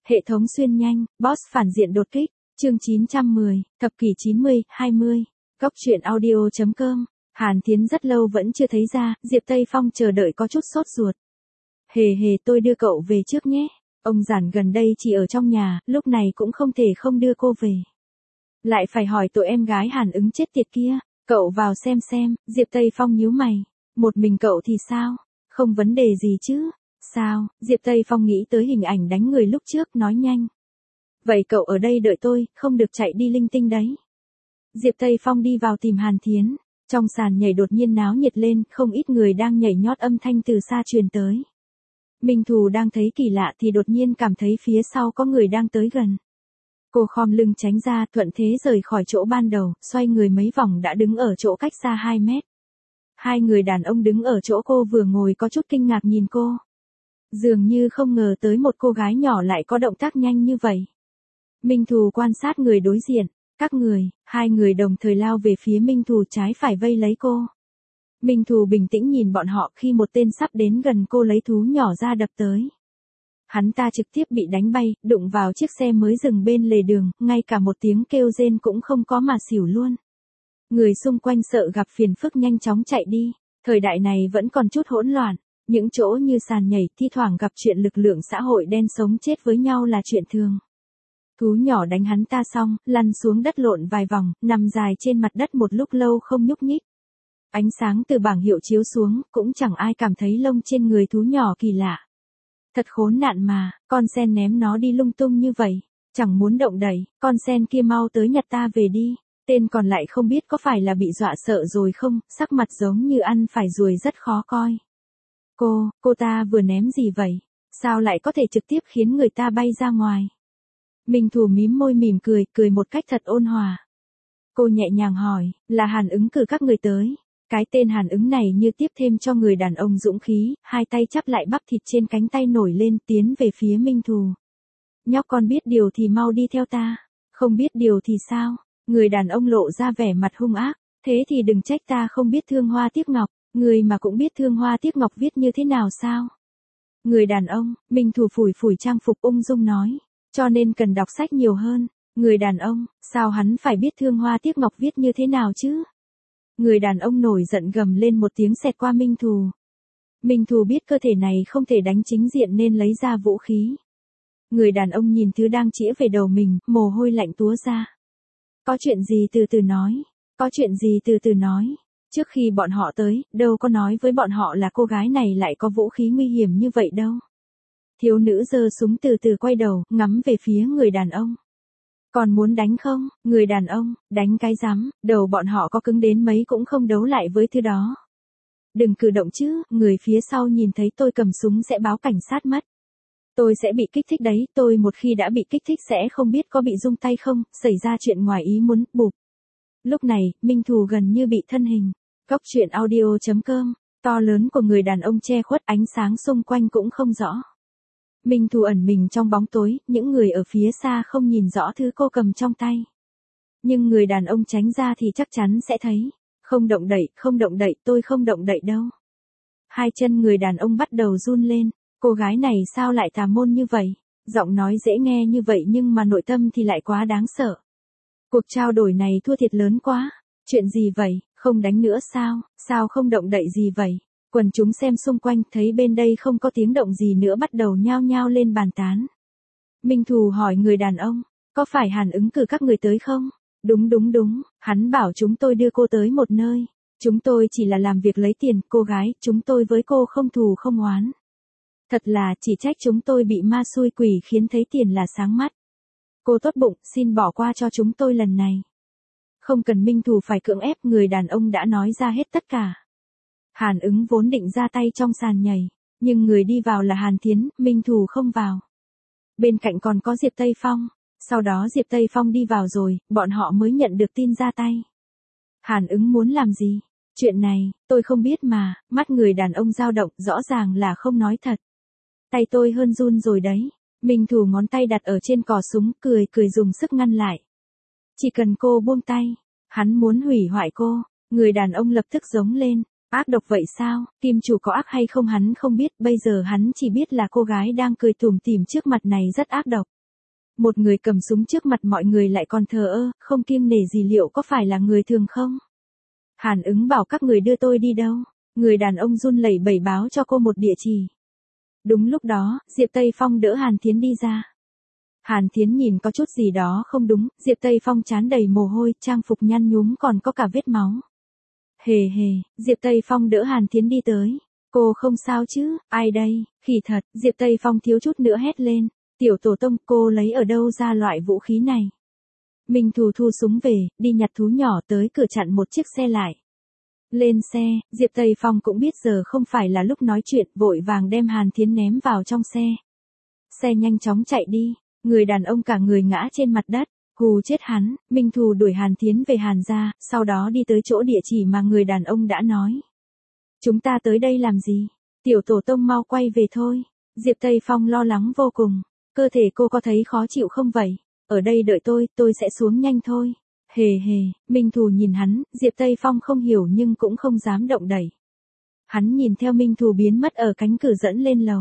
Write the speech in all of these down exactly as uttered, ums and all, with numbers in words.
Hệ thống xuyên nhanh, boss phản diện đột kích, chương chín trăm mười, thập kỷ chín mươi, hai mươi. Góc truyện audio.com. Hàn Thiến rất lâu vẫn chưa thấy ra, Diệp Tây Phong chờ đợi có chút sốt ruột. Hề hề, tôi đưa cậu về trước nhé. Ông Giản gần đây chỉ ở trong nhà, lúc này cũng không thể không đưa cô về. Lại phải hỏi tội em gái Hàn Ứng chết tiệt kia, cậu vào xem xem. Diệp Tây Phong nhíu mày. Một mình cậu thì sao? Không vấn đề gì chứ? Sao? Diệp Tây Phong nghĩ tới hình ảnh đánh người lúc trước, nói nhanh. Vậy cậu ở đây đợi tôi, không được chạy đi linh tinh đấy. Diệp Tây Phong đi vào tìm Hàn Thiến. Trong sàn nhảy đột nhiên náo nhiệt lên, không ít người đang nhảy nhót, âm thanh từ xa truyền tới. Minh Thù đang thấy kỳ lạ thì đột nhiên cảm thấy phía sau có người đang tới gần. Cô khom lưng tránh ra, thuận thế rời khỏi chỗ ban đầu, xoay người mấy vòng đã đứng ở chỗ cách xa hai mét. Hai người đàn ông đứng ở chỗ cô vừa ngồi có chút kinh ngạc nhìn cô. Dường như không ngờ tới một cô gái nhỏ lại có động tác nhanh như vậy. Minh Thù quan sát người đối diện. Các người, hai người đồng thời lao về phía Minh Thù, trái phải vây lấy cô. Minh Thù bình tĩnh nhìn bọn họ, khi một tên sắp đến gần cô lấy thú nhỏ ra đập tới. Hắn ta trực tiếp bị đánh bay, đụng vào chiếc xe mới dừng bên lề đường, ngay cả một tiếng kêu rên cũng không có mà xỉu luôn. Người xung quanh sợ gặp phiền phức nhanh chóng chạy đi. Thời đại này vẫn còn chút hỗn loạn, những chỗ như sàn nhảy thi thoảng gặp chuyện lực lượng xã hội đen sống chết với nhau là chuyện thường. Thú nhỏ đánh hắn ta xong, lăn xuống đất lộn vài vòng, nằm dài trên mặt đất một lúc lâu không nhúc nhích. Ánh sáng từ bảng hiệu chiếu xuống, cũng chẳng ai cảm thấy lông trên người thú nhỏ kỳ lạ. Thật khốn nạn mà, con sen ném nó đi lung tung như vậy, chẳng muốn động đậy, con sen kia mau tới nhặt ta về đi. Tên còn lại không biết có phải là bị dọa sợ rồi không, sắc mặt giống như ăn phải ruồi rất khó coi. Cô, cô ta vừa ném gì vậy? Sao lại có thể trực tiếp khiến người ta bay ra ngoài? Minh Thù mím môi mỉm cười, cười một cách thật ôn hòa. Cô nhẹ nhàng hỏi, là Hàn Ứng cử các người tới. Cái tên Hàn Ứng này như tiếp thêm cho người đàn ông dũng khí, hai tay chắp lại, bắp thịt trên cánh tay nổi lên, tiến về phía Minh Thù. Nhóc con biết điều thì mau đi theo ta, không biết điều thì sao? Người đàn ông lộ ra vẻ mặt hung ác, thế thì đừng trách ta không biết thương hoa tiếc ngọc, người mà cũng biết thương hoa tiếc ngọc viết như thế nào sao? Người đàn ông, Minh Thù phủi phủi trang phục ung dung nói. Cho nên cần đọc sách nhiều hơn. Người đàn ông, sao hắn phải biết thương hoa tiếc ngọc viết như thế nào chứ? Người đàn ông nổi giận gầm lên một tiếng xẹt qua Minh Thù. Minh Thù biết cơ thể này không thể đánh chính diện nên lấy ra vũ khí. Người đàn ông nhìn thứ đang chĩa về đầu mình, mồ hôi lạnh túa ra. Có chuyện gì từ từ nói, có chuyện gì từ từ nói. Trước khi bọn họ tới, đâu có nói với bọn họ là cô gái này lại có vũ khí nguy hiểm như vậy đâu. Thiếu nữ giơ súng từ từ quay đầu, ngắm về phía người đàn ông. Còn muốn đánh không? Người đàn ông, đánh cái rắm, đầu bọn họ có cứng đến mấy cũng không đấu lại với thứ đó. Đừng cử động chứ, người phía sau nhìn thấy tôi cầm súng sẽ báo cảnh sát mất. Tôi sẽ bị kích thích đấy, tôi một khi đã bị kích thích sẽ không biết có bị rung tay không, xảy ra chuyện ngoài ý muốn, bụp. Lúc này, Minh Thù gần như bị thân hình. Góc truyện audio.com, to lớn của người đàn ông che khuất, ánh sáng xung quanh cũng không rõ. Minh Thù ẩn mình trong bóng tối, những người ở phía xa không nhìn rõ thứ cô cầm trong tay. Nhưng người đàn ông tránh ra thì chắc chắn sẽ thấy. Không động đậy, không động đậy, tôi không động đậy đâu. Hai chân người đàn ông bắt đầu run lên, cô gái này sao lại tà môn như vậy? Giọng nói dễ nghe như vậy nhưng mà nội tâm thì lại quá đáng sợ. Cuộc trao đổi này thua thiệt lớn quá. Chuyện gì vậy, không đánh nữa sao, sao không động đậy gì vậy? Quần chúng xem xung quanh thấy bên đây không có tiếng động gì nữa bắt đầu nhao nhao lên bàn tán. Minh Thù hỏi người đàn ông, có phải Hàn Ứng cử các người tới không? Đúng đúng đúng, hắn bảo chúng tôi đưa cô tới một nơi. Chúng tôi chỉ là làm việc lấy tiền, cô gái, chúng tôi với cô không thù không oán. Thật là chỉ trách chúng tôi bị ma xui quỷ khiến thấy tiền là sáng mắt. Cô tốt bụng, xin bỏ qua cho chúng tôi lần này. Không cần Minh Thù phải cưỡng ép, người đàn ông đã nói ra hết tất cả. Hàn Ứng vốn định ra tay trong sàn nhảy, nhưng người đi vào là Hàn Thiến, Minh Thù không vào. Bên cạnh còn có Diệp Tây Phong, sau đó Diệp Tây Phong đi vào rồi, bọn họ mới nhận được tin ra tay. Hàn Ứng muốn làm gì? Chuyện này, tôi không biết mà, mắt người đàn ông dao động, rõ ràng là không nói thật. Tay tôi hơn run rồi đấy. Minh Thù ngón tay đặt ở trên cò súng, cười cười dùng sức ngăn lại. Chỉ cần cô buông tay, hắn muốn hủy hoại cô. Người đàn ông lập tức giống lên. Ác độc vậy sao, kim chủ có ác hay không hắn không biết, bây giờ hắn chỉ biết là cô gái đang cười tủm tỉm trước mặt này rất ác độc. Một người cầm súng trước mặt mọi người lại còn thờ ơ, không kiêng nể gì liệu có phải là người thường không? Hàn Ứng bảo các người đưa tôi đi đâu? Người đàn ông run lẩy bẩy báo cho cô một địa chỉ. Đúng lúc đó, Diệp Tây Phong đỡ Hàn Thiến đi ra. Hàn Thiến nhìn có chút gì đó không đúng, Diệp Tây Phong trán đầy mồ hôi, trang phục nhăn nhúm còn có cả vết máu. Hề hề, Diệp Tây Phong đỡ Hàn Thiến đi tới. Cô không sao chứ, ai đây, khỉ thật, Diệp Tây Phong thiếu chút nữa hét lên. Tiểu tổ tông, cô lấy ở đâu ra loại vũ khí này? Minh Thù thu súng về, đi nhặt thú nhỏ tới cửa chặn một chiếc xe lại. Lên xe, Diệp Tây Phong cũng biết giờ không phải là lúc nói chuyện, vội vàng đem Hàn Thiến ném vào trong xe. Xe nhanh chóng chạy đi, người đàn ông cả người ngã trên mặt đất, hù chết hắn. Minh Thù đuổi Hàn Thiến về Hàn gia, sau đó đi tới chỗ địa chỉ mà người đàn ông đã nói. Chúng ta tới đây làm gì? Tiểu tổ tông mau quay về thôi. Diệp Tây Phong lo lắng vô cùng. Cơ thể cô có thấy khó chịu không vậy? Ở đây đợi tôi, tôi sẽ xuống nhanh thôi. Hề hề, Minh Thù nhìn hắn, Diệp Tây Phong không hiểu nhưng cũng không dám động đẩy. Hắn nhìn theo Minh Thù biến mất ở cánh cửa dẫn lên lầu.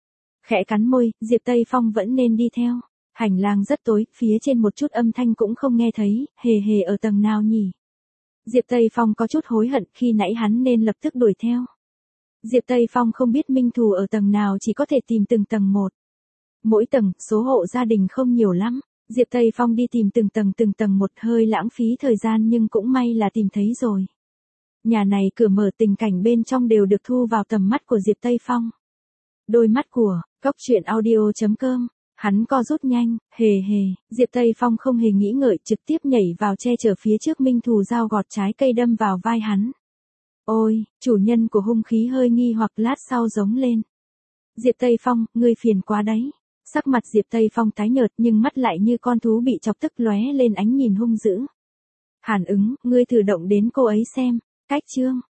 Khẽ cắn môi, Diệp Tây Phong vẫn nên đi theo. Hành lang rất tối, phía trên một chút âm thanh cũng không nghe thấy, hề hề ở tầng nào nhỉ? Diệp Tây Phong có chút hối hận khi nãy hắn nên lập tức đuổi theo. Diệp Tây Phong không biết Minh Thù ở tầng nào, chỉ có thể tìm từng tầng một. Mỗi tầng, số hộ gia đình không nhiều lắm. Diệp Tây Phong đi tìm từng tầng từng tầng một, hơi lãng phí thời gian nhưng cũng may là tìm thấy rồi. Nhà này cửa mở, tình cảnh bên trong đều được thu vào tầm mắt của Diệp Tây Phong. Đôi mắt của, Cóc Truyện Audio chấm com, hắn co rút nhanh, hề hề, Diệp Tây Phong không hề nghĩ ngợi trực tiếp nhảy vào che chở phía trước Minh Thù, dao gọt trái cây đâm vào vai hắn. Ôi, chủ nhân của hung khí hơi nghi hoặc lát sau giống lên. Diệp Tây Phong, ngươi phiền quá đấy. Sắc mặt Diệp Tây Phong tái nhợt nhưng mắt lại như con thú bị chọc tức lóe lên ánh nhìn hung dữ. Hàn Ứng, ngươi thử động đến cô ấy xem. Cách chương.